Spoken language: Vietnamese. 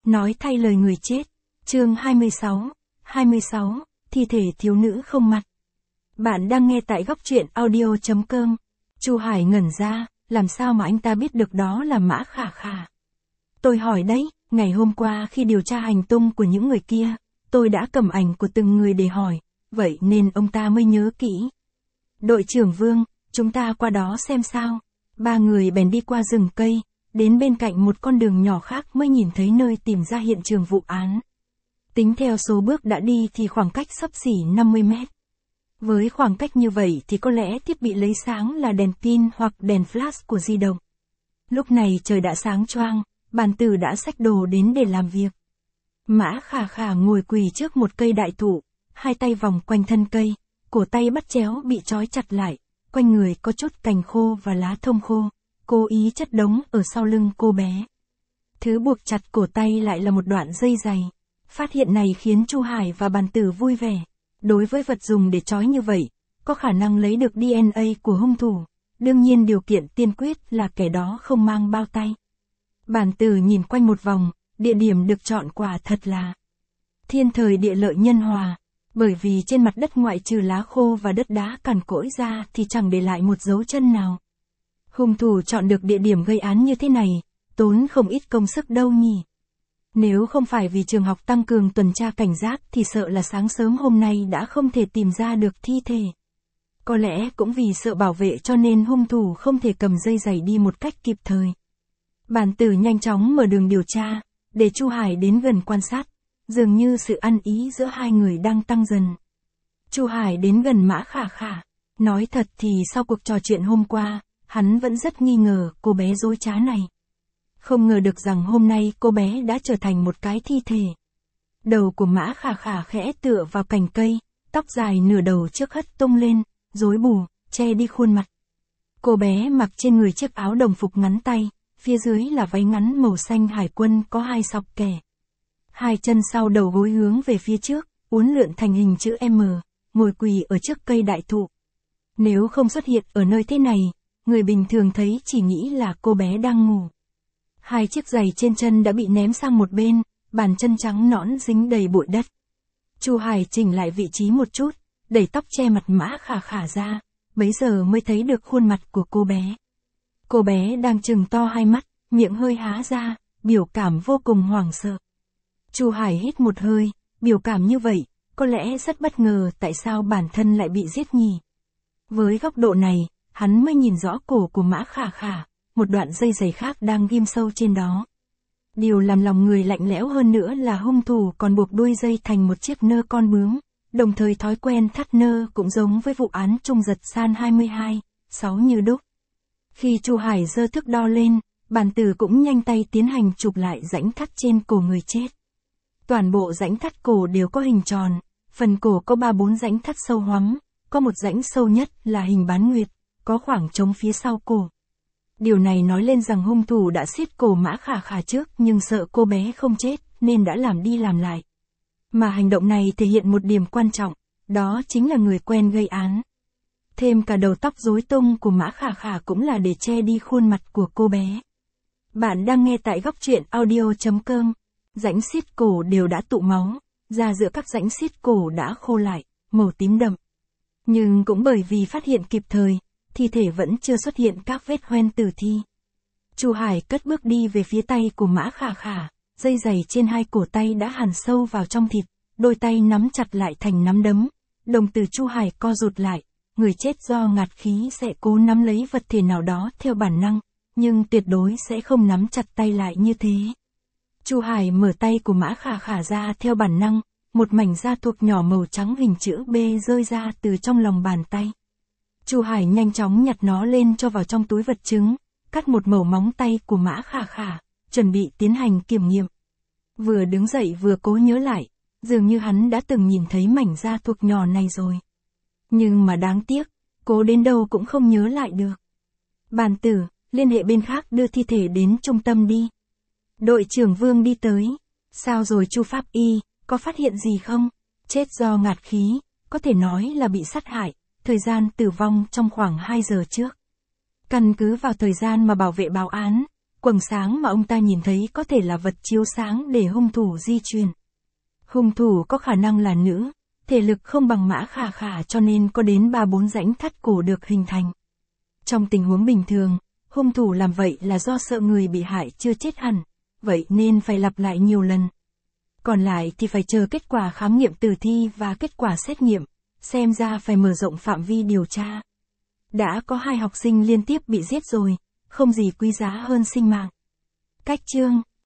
Nói thay lời người chết. Chương 26, thi thể thiếu nữ không mặt. Bạn đang nghe tại góc truyện audio.com. Chu Hải ngẩn ra, làm sao mà anh ta biết được đó là Mã Khả Khả? Tôi hỏi đấy, ngày hôm qua khi điều tra hành tung của những người kia, tôi đã cầm ảnh của từng người để hỏi, vậy nên ông ta mới nhớ kỹ. Đội trưởng Vương, chúng ta qua đó xem sao. Ba người bèn đi qua rừng cây, đến bên cạnh một con đường nhỏ khác mới nhìn thấy nơi tìm ra hiện trường vụ án. Tính theo số bước đã đi thì khoảng cách xấp xỉ 50 mét. Với khoảng cách như vậy thì có lẽ thiết bị lấy sáng là đèn pin hoặc đèn flash của di động. Lúc này trời đã sáng choang, bàn tử đã xách đồ đến để làm việc. Mã Khả Khả ngồi quỳ trước một cây đại thụ, hai tay vòng quanh thân cây, cổ tay bắt chéo bị trói chặt lại, quanh người có chút cành khô và lá thông khô, cố ý chất đống ở sau lưng cô bé. Thứ buộc chặt cổ tay lại là một đoạn dây dày. Phát hiện này khiến Chu Hải và bàn tử vui vẻ. Đối với vật dùng để trói như vậy, có khả năng lấy được DNA của hung thủ. Đương nhiên điều kiện tiên quyết là kẻ đó không mang bao tay. Bàn tử nhìn quanh một vòng, địa điểm được chọn quả thật là thiên thời địa lợi nhân hòa. Bởi vì trên mặt đất ngoại trừ lá khô và đất đá cằn cỗi ra thì chẳng để lại một dấu chân nào. Hung thủ chọn được địa điểm gây án như thế này, tốn không ít công sức đâu nhỉ. Nếu không phải vì trường học tăng cường tuần tra cảnh giác thì sợ là sáng sớm hôm nay đã không thể tìm ra được thi thể. Có lẽ cũng vì sợ bảo vệ cho nên hung thủ không thể cầm dây giày đi một cách kịp thời. Bàn tử nhanh chóng mở đường điều tra, để Chu Hải đến gần quan sát, dường như sự ăn ý giữa hai người đang tăng dần. Chu Hải đến gần Mã Khả Khả, nói thật thì sau cuộc trò chuyện hôm qua, hắn vẫn rất nghi ngờ cô bé dối trá này. Không ngờ được rằng hôm nay cô bé đã trở thành một cái thi thể. Đầu của Mã Khả Khả khẽ tựa vào cành cây, tóc dài nửa đầu trước hất tung lên, rối bù, che đi khuôn mặt. Cô bé mặc trên người chiếc áo đồng phục ngắn tay, phía dưới là váy ngắn màu xanh hải quân có hai sọc kẻ. Hai chân sau đầu gối hướng về phía trước, uốn lượn thành hình chữ M, ngồi quỳ ở trước cây đại thụ. Nếu không xuất hiện ở nơi thế này, người bình thường thấy chỉ nghĩ là cô bé đang ngủ. Hai chiếc giày trên chân đã bị ném sang một bên, bàn chân trắng nõn dính đầy bụi đất. Chu Hải chỉnh lại vị trí một chút, đẩy tóc che mặt Mã Khả Khả ra, bấy giờ mới thấy được khuôn mặt của cô bé. Cô bé đang trừng to hai mắt, miệng hơi há ra, biểu cảm vô cùng hoảng sợ. Chu Hải hít một hơi, biểu cảm như vậy, có lẽ rất bất ngờ tại sao bản thân lại bị giết nhỉ. Với góc độ này, hắn mới nhìn rõ cổ của Mã Khả Khả, một đoạn dây giày khác đang ghim sâu trên đó. Điều làm lòng người lạnh lẽo hơn nữa là hung thủ còn buộc đuôi dây thành một chiếc nơ con bướm, đồng thời thói quen thắt nơ cũng giống với vụ án Trung Giật San 22/6 như đúc. Khi Chu Hải giơ thước đo lên, bàn tử cũng nhanh tay tiến hành chụp lại rãnh thắt trên cổ người chết. Toàn bộ rãnh thắt cổ đều có hình tròn, phần cổ có 3-4 rãnh thắt sâu hoắm, có một rãnh sâu nhất là hình bán nguyệt, có khoảng trống phía sau cổ. Điều này nói lên rằng hung thủ đã siết cổ Mã Khả Khả trước nhưng sợ cô bé không chết nên đã làm đi làm lại. Mà hành động này thể hiện một điểm quan trọng, đó chính là người quen gây án. Thêm cả đầu tóc rối tung của Mã Khả Khả cũng là để che đi khuôn mặt của cô bé. Bạn đang nghe tại góc truyện audio.com. Rãnh xiết cổ đều đã tụ máu, da giữa các rãnh xiết cổ đã khô lại, màu tím đậm. Nhưng cũng bởi vì phát hiện kịp thời, thi thể vẫn chưa xuất hiện các vết hoen tử thi. Chu Hải cất bước đi về phía tay của Mã Khả Khả, dây giày trên hai cổ tay đã hằn sâu vào trong thịt, đôi tay nắm chặt lại thành nắm đấm. Đồng tử Chu Hải co rụt lại, người chết do ngạt khí sẽ cố nắm lấy vật thể nào đó theo bản năng, nhưng tuyệt đối sẽ không nắm chặt tay lại như thế. Chu Hải mở tay của Mã Khả Khả ra theo bản năng, một mảnh da thuộc nhỏ màu trắng hình chữ B rơi ra từ trong lòng bàn tay. Chu Hải nhanh chóng nhặt nó lên cho vào trong túi vật chứng, cắt một mẩu móng tay của Mã Khả Khả, chuẩn bị tiến hành kiểm nghiệm. Vừa đứng dậy vừa cố nhớ lại, dường như hắn đã từng nhìn thấy mảnh da thuộc nhỏ này rồi. Nhưng mà đáng tiếc, cố đến đâu cũng không nhớ lại được. Bàn tử, liên hệ bên khác đưa thi thể đến trung tâm đi. Đội trưởng Vương đi tới. Sao rồi Chu Pháp Y, có phát hiện gì không? Chết do ngạt khí, có thể nói là bị sát hại, thời gian tử vong trong khoảng 2 giờ trước. Căn cứ vào thời gian mà bảo vệ báo án, Quầng sáng mà ông ta nhìn thấy có thể là vật chiếu sáng để hung thủ di chuyển. Hung thủ có khả năng là nữ, thể lực không bằng Mã Khả Khả cho nên có đến 3-4 rãnh thắt cổ được hình thành. Trong tình huống bình thường, hung thủ làm vậy là do sợ người bị hại chưa chết hẳn, vậy nên phải lặp lại nhiều lần. Còn lại thì phải chờ kết quả khám nghiệm tử thi và kết quả xét nghiệm, xem ra phải mở rộng phạm vi điều tra. Đã có 2 học sinh liên tiếp bị giết rồi, không gì quý giá hơn sinh mạng. Cách chương